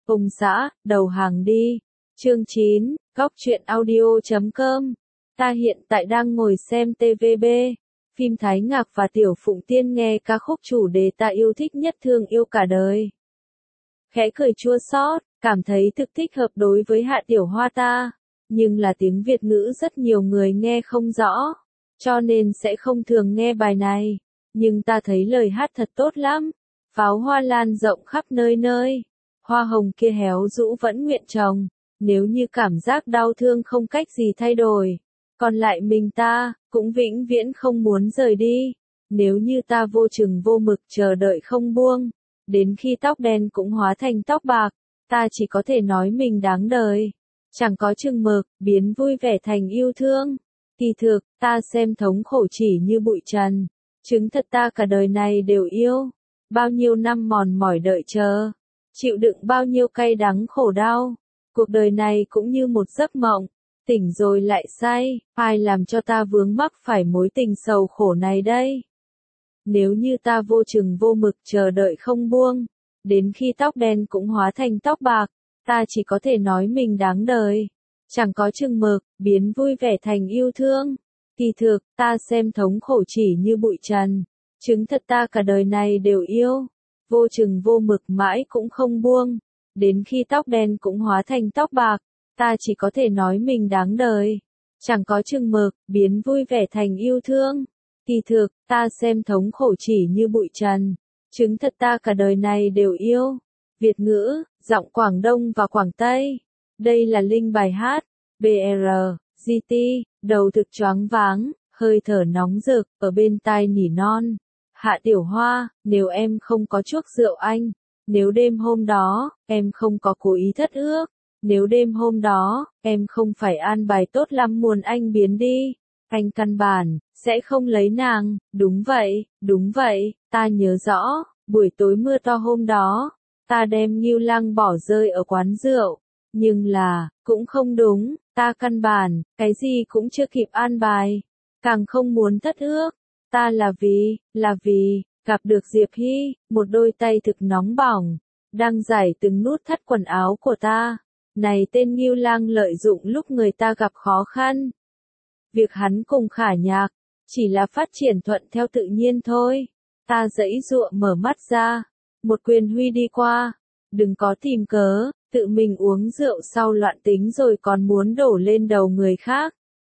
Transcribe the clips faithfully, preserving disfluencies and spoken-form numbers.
Ông xã, đầu hàng đi. Chương chín, Góc truyện audio chấm com. Ta hiện tại đang ngồi xem tê vê bê. Phim Thái Ngạc và Tiểu Phụng Tiên nghe ca khúc chủ đề ta yêu thích nhất thương yêu cả đời. Khẽ cười chua xót, cảm thấy thực thích hợp đối với Hạ Tiểu Hoa ta. Nhưng là tiếng Việt ngữ rất nhiều người nghe không rõ, cho nên sẽ không thường nghe bài này. Nhưng ta thấy lời hát thật tốt lắm. Pháo hoa lan rộng khắp nơi nơi. Hoa hồng kia héo rũ vẫn nguyện trồng. Nếu như cảm giác đau thương không cách gì thay đổi, còn lại mình ta, cũng vĩnh viễn không muốn rời đi. Nếu như ta vô chừng vô mực chờ đợi không buông, đến khi tóc đen cũng hóa thành tóc bạc, ta chỉ có thể nói mình đáng đời. Chẳng có chừng mực, biến vui vẻ thành yêu thương. Kỳ thực, ta xem thống khổ chỉ như bụi trần. Chứng thật ta cả đời này đều yêu. Bao nhiêu năm mòn mỏi đợi chờ. Chịu đựng bao nhiêu cay đắng khổ đau. Cuộc đời này cũng như một giấc mộng. Tỉnh rồi lại say. Ai làm cho ta vướng mắc phải mối tình sầu khổ này đây? Nếu như ta vô chừng vô mực chờ đợi không buông, đến khi tóc đen cũng hóa thành tóc bạc, ta chỉ có thể nói mình đáng đời. Chẳng có chừng mực, biến vui vẻ thành yêu thương. Kỳ thực, ta xem thống khổ chỉ như bụi trần. Chứng thật ta cả đời này đều yêu. Vô chừng vô mực mãi cũng không buông. Đến khi tóc đen cũng hóa thành tóc bạc, ta chỉ có thể nói mình đáng đời. Chẳng có chừng mực, biến vui vẻ thành yêu thương. Kỳ thực, ta xem thống khổ chỉ như bụi trần. Chứng thật ta cả đời này đều yêu. Việt ngữ, giọng Quảng Đông và Quảng Tây. Đây là Linh bài hát. bê rờ, giê tê, đầu thực choáng váng, hơi thở nóng rực, ở bên tai nỉ non. Hạ Tiểu Hoa, nếu em không có chuốc rượu anh. Nếu đêm hôm đó, em không có cố ý thất ước. Nếu đêm hôm đó, em không phải an bài tốt lắm muốn anh biến đi. Anh căn bản, sẽ không lấy nàng. Đúng vậy, đúng vậy, ta nhớ rõ, buổi tối mưa to hôm đó, ta đem Ngưu Lăng bỏ rơi ở quán rượu. Nhưng là, cũng không đúng, ta căn bản, cái gì cũng chưa kịp an bài. Càng không muốn thất ước. Ta là vì, là vì, gặp được Diệp Hy, một đôi tay thực nóng bỏng, đang giải từng nút thắt quần áo của ta. Này tên Ngưu Lang lợi dụng lúc người ta gặp khó khăn. Việc hắn cùng Khả Nhạc, chỉ là phát triển thuận theo tự nhiên thôi. Ta giãy giụa mở mắt ra, một quyền huy đi qua. Đừng có tìm cớ, tự mình uống rượu sau loạn tính rồi còn muốn đổ lên đầu người khác.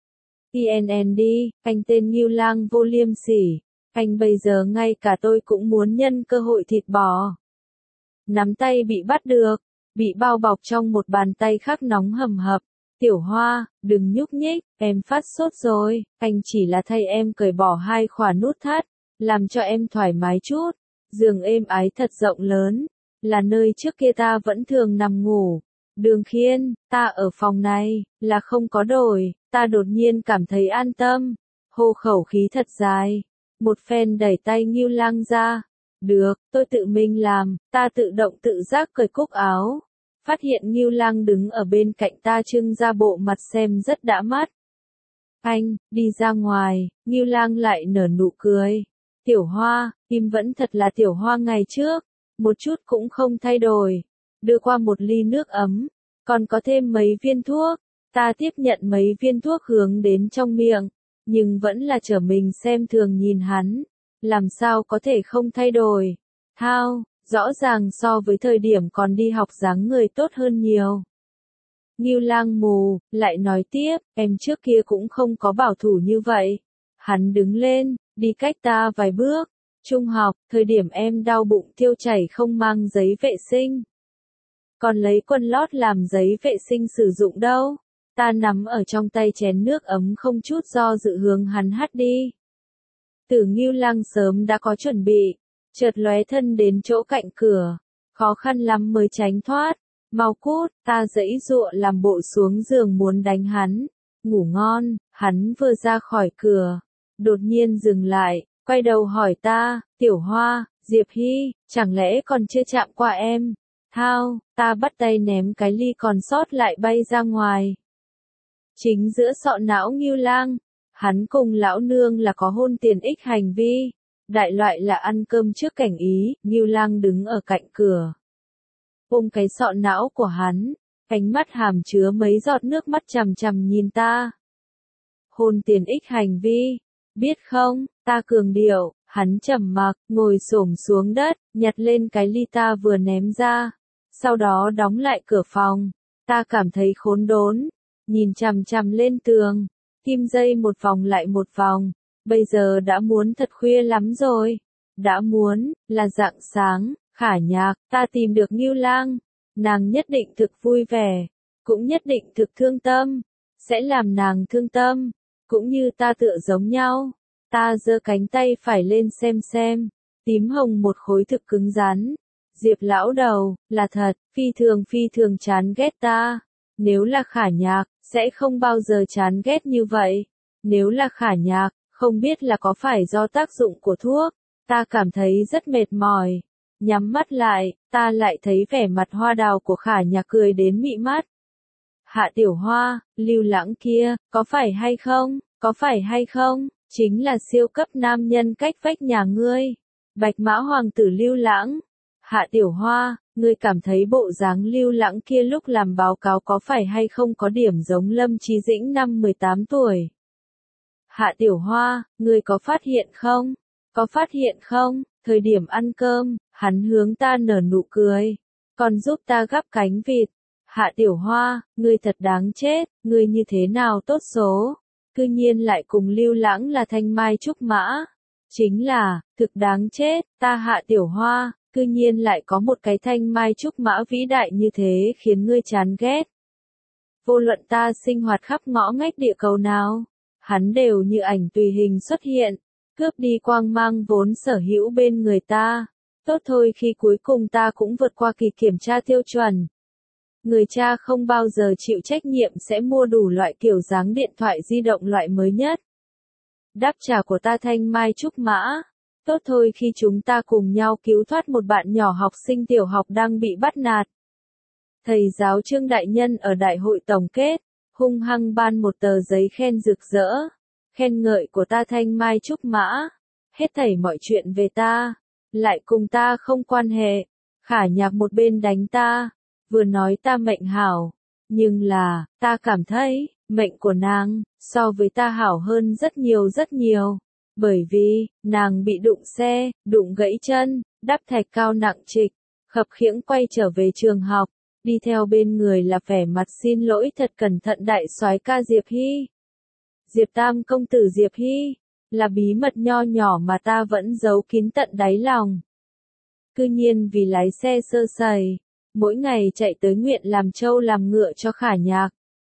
i en en đi, anh tên Ngưu Lang vô liêm sỉ. Anh bây giờ ngay cả tôi cũng muốn nhân cơ hội thịt bò. Nắm tay bị bắt được, bị bao bọc trong một bàn tay khác nóng hầm hập. Tiểu Hoa, đừng nhúc nhích, em phát sốt rồi, anh chỉ là thay em cởi bỏ hai khóa nút thắt, làm cho em thoải mái chút. Giường êm ái thật rộng lớn, là nơi trước kia ta vẫn thường nằm ngủ. Đường Khiên, ta ở phòng này, là không có đổi, ta đột nhiên cảm thấy an tâm. Hô khẩu khí thật dài, một phen đẩy tay Ngưu Lang ra. Được, tôi tự mình làm, ta tự động tự giác cởi cúc áo. Phát hiện Ngưu Lang đứng ở bên cạnh ta trưng ra bộ mặt xem rất đã mắt. Anh, đi ra ngoài, Ngưu Lang lại nở nụ cười. Tiểu Hoa, im vẫn thật là Tiểu Hoa ngày trước, một chút cũng không thay đổi. Đưa qua một ly nước ấm, còn có thêm mấy viên thuốc. Ta tiếp nhận mấy viên thuốc hướng đến trong miệng, nhưng vẫn là trở mình xem thường nhìn hắn. Làm sao có thể không thay đổi? Thao, rõ ràng so với thời điểm còn đi học dáng người tốt hơn nhiều. Ngưu Lang mù, lại nói tiếp, em trước kia cũng không có bảo thủ như vậy. Hắn đứng lên, đi cách ta vài bước. Trung học, thời điểm em đau bụng tiêu chảy không mang giấy vệ sinh. Còn lấy quần lót làm giấy vệ sinh sử dụng đâu. Ta nắm ở trong tay chén nước ấm không chút do dự hướng hắn hắt đi. Tử Ngưu Lang sớm đã có chuẩn bị, chợt lóe thân đến chỗ cạnh cửa, khó khăn lắm mới tránh thoát. Mau cút, ta giãy giụa làm bộ xuống giường muốn đánh hắn. Ngủ ngon, hắn vừa ra khỏi cửa, đột nhiên dừng lại, quay đầu hỏi ta, Tiểu Hoa, Diệp Hy, chẳng lẽ còn chưa chạm qua em? Thao, ta bắt tay ném cái ly còn sót lại bay ra ngoài. Chính giữa sọ não Ngưu Lang, hắn cùng lão nương là có hôn tiền ích hành vi, đại loại là ăn cơm trước cảnh ý. Ngưu Lang đứng ở cạnh cửa, ôm cái sọ não của hắn, ánh mắt hàm chứa mấy giọt nước mắt chằm chằm nhìn ta. Hôn tiền ích hành vi, biết không, ta cường điệu, hắn trầm mặc, ngồi xổm xuống đất, nhặt lên cái ly ta vừa ném ra, sau đó đóng lại cửa phòng. Ta cảm thấy khốn đốn, nhìn chằm chằm lên tường, kim dây một vòng lại một vòng, bây giờ đã muốn thật khuya lắm rồi, đã muốn, là rạng sáng, Khả Nhạc, ta tìm được Ngưu Lang, nàng nhất định thực vui vẻ, cũng nhất định thực thương tâm, sẽ làm nàng thương tâm, cũng như ta tựa giống nhau. Ta giơ cánh tay phải lên xem xem, tím hồng một khối thực cứng rắn. Diệp lão đầu, là thật, phi thường phi thường chán ghét ta. Nếu là Khả Nhạc, sẽ không bao giờ chán ghét như vậy. Nếu là Khả Nhạc, không biết là có phải do tác dụng của thuốc. Ta cảm thấy rất mệt mỏi. Nhắm mắt lại, ta lại thấy vẻ mặt hoa đào của Khả Nhạc cười đến mị mắt. Hạ Tiểu Hoa, Lưu Lãng kia, có phải hay không, có phải hay không, chính là siêu cấp nam nhân cách vách nhà ngươi. Bạch Mã Hoàng tử Lưu Lãng. Hạ Tiểu Hoa, ngươi cảm thấy bộ dáng Lưu Lãng kia lúc làm báo cáo có phải hay không có điểm giống Lâm Chí Dĩnh năm mười tám tuổi? Hạ Tiểu Hoa, ngươi có phát hiện không? Có phát hiện không? Thời điểm ăn cơm, hắn hướng ta nở nụ cười, còn giúp ta gắp cánh vịt. Hạ Tiểu Hoa, ngươi thật đáng chết, ngươi như thế nào tốt số? Cư nhiên lại cùng Lưu Lãng là thanh mai trúc mã. Chính là, thực đáng chết, ta Hạ Tiểu Hoa, cư nhiên lại có một cái thanh mai trúc mã vĩ đại như thế khiến ngươi chán ghét. Vô luận ta sinh hoạt khắp ngõ ngách địa cầu nào, hắn đều như ảnh tùy hình xuất hiện, cướp đi quang mang vốn sở hữu bên người ta. Tốt thôi khi cuối cùng ta cũng vượt qua kỳ kiểm tra tiêu chuẩn. Người cha không bao giờ chịu trách nhiệm sẽ mua đủ loại kiểu dáng điện thoại di động loại mới nhất. Đáp trả của ta thanh mai trúc mã. Tốt thôi khi chúng ta cùng nhau cứu thoát một bạn nhỏ học sinh tiểu học đang bị bắt nạt. Thầy giáo Trương Đại Nhân ở đại hội tổng kết, hung hăng ban một tờ giấy khen rực rỡ. Khen ngợi của ta thanh mai trúc mã. Hết thảy mọi chuyện về ta, lại cùng ta không quan hệ. Khả Nhạc một bên đánh ta, vừa nói ta mệnh hảo. Nhưng là, ta cảm thấy, mệnh của nàng, so với ta hảo hơn rất nhiều rất nhiều. Bởi vì, nàng bị đụng xe, đụng gãy chân, đắp thạch cao nặng trịch, khập khiễng quay trở về trường học, đi theo bên người là vẻ mặt xin lỗi thật cẩn thận đại soái ca Diệp Hy. Diệp Tam công tử Diệp Hy, là bí mật nho nhỏ mà ta vẫn giấu kín tận đáy lòng. Cư nhiên vì lái xe sơ sẩy, mỗi ngày chạy tới nguyện làm trâu làm ngựa cho Khả Nhạc.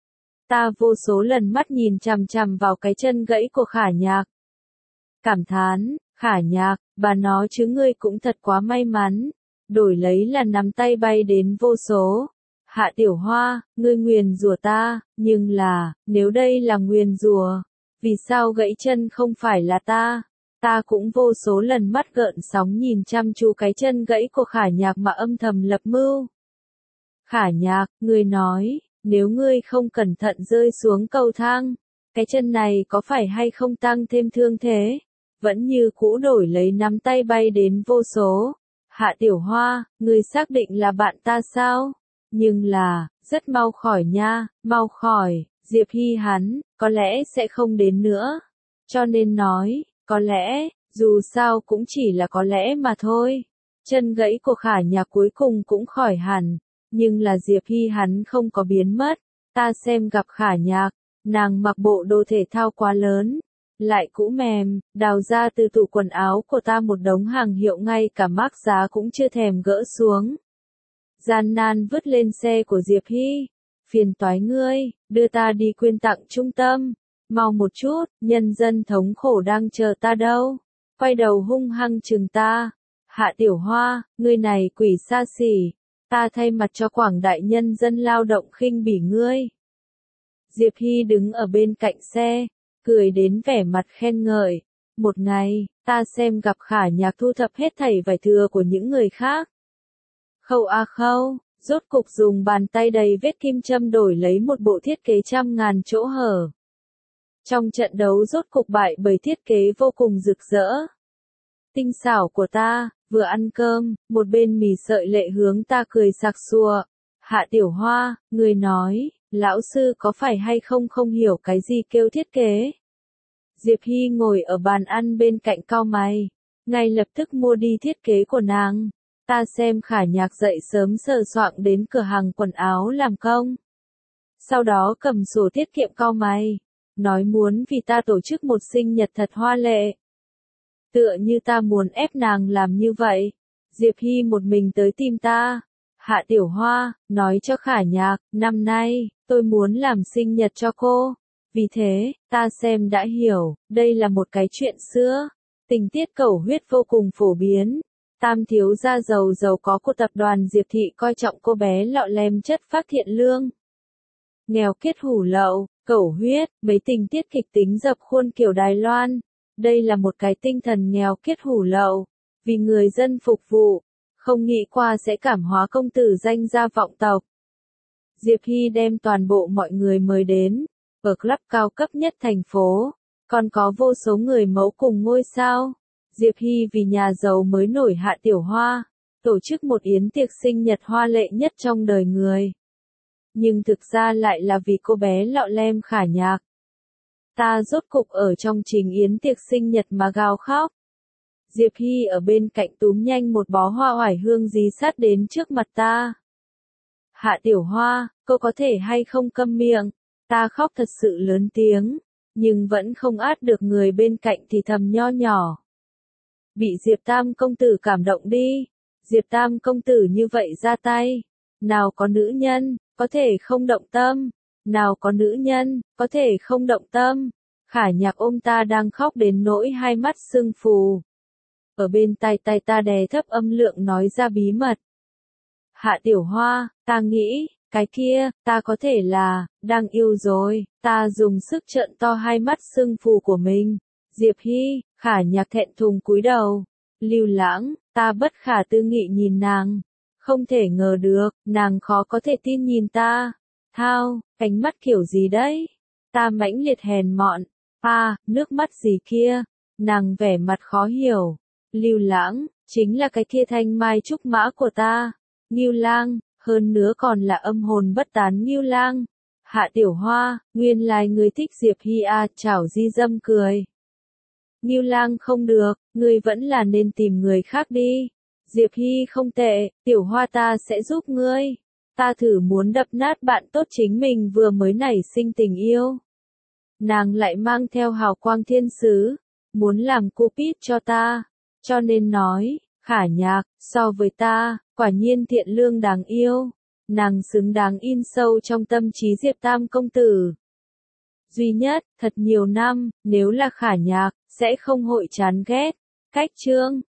Ta vô số lần mắt nhìn chằm chằm vào cái chân gãy của Khả Nhạc. Cảm thán, Khả Nhạc, bà nó chứ ngươi cũng thật quá may mắn, đổi lấy là nắm tay bay đến vô số. Hạ Tiểu Hoa, ngươi nguyền rủa ta, nhưng là, nếu đây là nguyền rủa, vì sao gãy chân không phải là ta? Ta cũng vô số lần mắt gợn sóng nhìn chăm chú cái chân gãy của Khả Nhạc mà âm thầm lập mưu. Khả Nhạc, ngươi nói, nếu ngươi không cẩn thận rơi xuống cầu thang, cái chân này có phải hay không tăng thêm thương thế? Vẫn như cũ đổi lấy nắm tay bay đến vô số. Hạ Tiểu Hoa, ngươi xác định là bạn ta sao? Nhưng là, rất mau khỏi nha, mau khỏi, Diệp Hy hắn, có lẽ sẽ không đến nữa. Cho nên nói, có lẽ, dù sao cũng chỉ là có lẽ mà thôi. Chân gãy của Khả Nhạc cuối cùng cũng khỏi hẳn, nhưng là Diệp Hy hắn không có biến mất. Ta xem gặp Khả Nhạc, nàng mặc bộ đồ thể thao quá lớn, lại cũ mềm, đào ra từ tủ quần áo của ta một đống hàng hiệu ngay cả mác giá cũng chưa thèm gỡ xuống. Gian nan vứt lên xe của Diệp Hy. Phiền toái ngươi, đưa ta đi quyên tặng trung tâm. Mau một chút, nhân dân thống khổ đang chờ ta đâu. Quay đầu hung hăng chừng ta. Hạ Tiểu Hoa, ngươi này quỷ xa xỉ. Ta thay mặt cho quảng đại nhân dân lao động khinh bỉ ngươi. Diệp Hy đứng ở bên cạnh xe, cười đến vẻ mặt khen ngợi. Một ngày, ta xem gặp Khả Nhạc thu thập hết thảy vải thừa của những người khác. Khâu a khâu, rốt cục dùng bàn tay đầy vết kim châm đổi lấy một bộ thiết kế trăm ngàn chỗ hở. Trong trận đấu rốt cục bại bởi thiết kế vô cùng rực rỡ. Tinh xảo của ta, Vừa ăn cơm, một bên mì sợi lệ hướng ta cười sặc sụa. Hạ Tiểu Hoa, người nói, lão sư có phải hay không không hiểu cái gì kêu thiết kế. Diệp Hy ngồi ở bàn ăn bên cạnh cau mày, ngay lập tức mua đi thiết kế của nàng. Ta xem Khả Nhạc dậy sớm sờ soạng đến cửa hàng quần áo làm công. Sau đó cầm sổ tiết kiệm cau mày, nói muốn vì ta tổ chức một sinh nhật thật hoa lệ. Tựa như ta muốn ép nàng làm như vậy. Diệp Hy một mình tới tìm ta. Hạ Tiểu Hoa, nói cho Khả Nhạc, năm nay, tôi muốn làm sinh nhật cho cô. Vì thế, ta xem đã hiểu, đây là một cái chuyện xưa. Tình tiết cẩu huyết vô cùng phổ biến. Tam thiếu gia giàu giàu có của tập đoàn Diệp Thị coi trọng cô bé lọ lem chất phác thiện lương. Nghèo kết hủ lậu, cẩu huyết, mấy tình tiết kịch tính dập khuôn kiểu Đài Loan. Đây là một cái tinh thần nghèo kết hủ lậu, vì người dân phục vụ, không nghĩ qua sẽ cảm hóa công tử danh gia vọng tộc. Diệp Hy đem toàn bộ mọi người mời đến, ở club cao cấp nhất thành phố, còn có vô số người mẫu cùng ngôi sao. Diệp Hy vì nhà giàu mới nổi Hạ Tiểu Hoa, tổ chức một yến tiệc sinh nhật hoa lệ nhất trong đời người. Nhưng thực ra lại là vì cô bé lọ lem Khả Nhạc. Ta rốt cục ở trong trình yến tiệc sinh nhật mà gào khóc. Diệp Hy ở bên cạnh túm nhanh một bó hoa oải hương dí sát đến trước mặt ta. Hạ Tiểu Hoa, cô có thể hay không câm miệng? Ta khóc thật sự lớn tiếng, nhưng vẫn không át được người bên cạnh thì thầm nho nhỏ. Bị Diệp Tam công tử cảm động đi. Diệp Tam công tử như vậy ra tay. Nào có nữ nhân, có thể không động tâm. Nào có nữ nhân, có thể không động tâm. Khả Nhạc ôm ta đang khóc đến nỗi hai mắt sưng phù. Ở bên tai tai ta đè thấp âm lượng nói ra bí mật. Hạ Tiểu Hoa, ta nghĩ, cái kia, ta có thể là, đang yêu rồi. Ta dùng sức trợn to hai mắt sưng phù của mình. Diệp Hy, Khả Nhạc thẹn thùng cúi đầu. Lưu Lãng, ta bất khả tư nghị nhìn nàng. Không thể ngờ được, nàng khó có thể tin nhìn ta. Thao, ánh mắt kiểu gì đấy? Ta mãnh liệt hèn mọn. À, nước mắt gì kia? Nàng vẻ mặt khó hiểu. Lưu Lãng, chính là cái kia thanh mai trúc mã của ta. Ngưu Lang, hơn nữa còn là âm hồn bất tán Ngưu Lang. Hạ Tiểu Hoa, nguyên lai người thích Diệp Hy à, chảo di dâm cười. Ngưu Lang không được, ngươi vẫn là nên tìm người khác đi. Diệp Hy không tệ, Tiểu Hoa ta sẽ giúp ngươi. Ta thử muốn đập nát bạn tốt chính mình vừa mới nảy sinh tình yêu. Nàng lại mang theo hào quang thiên sứ, muốn làm Cupid cho ta, cho nên nói, Khả Nhạc, so với ta, quả nhiên thiện lương đáng yêu. Nàng xứng đáng in sâu trong tâm trí Diệp Tam công tử. Duy nhất, thật nhiều năm, nếu là Khả Nhạc, sẽ không hội chán ghét. Cách chương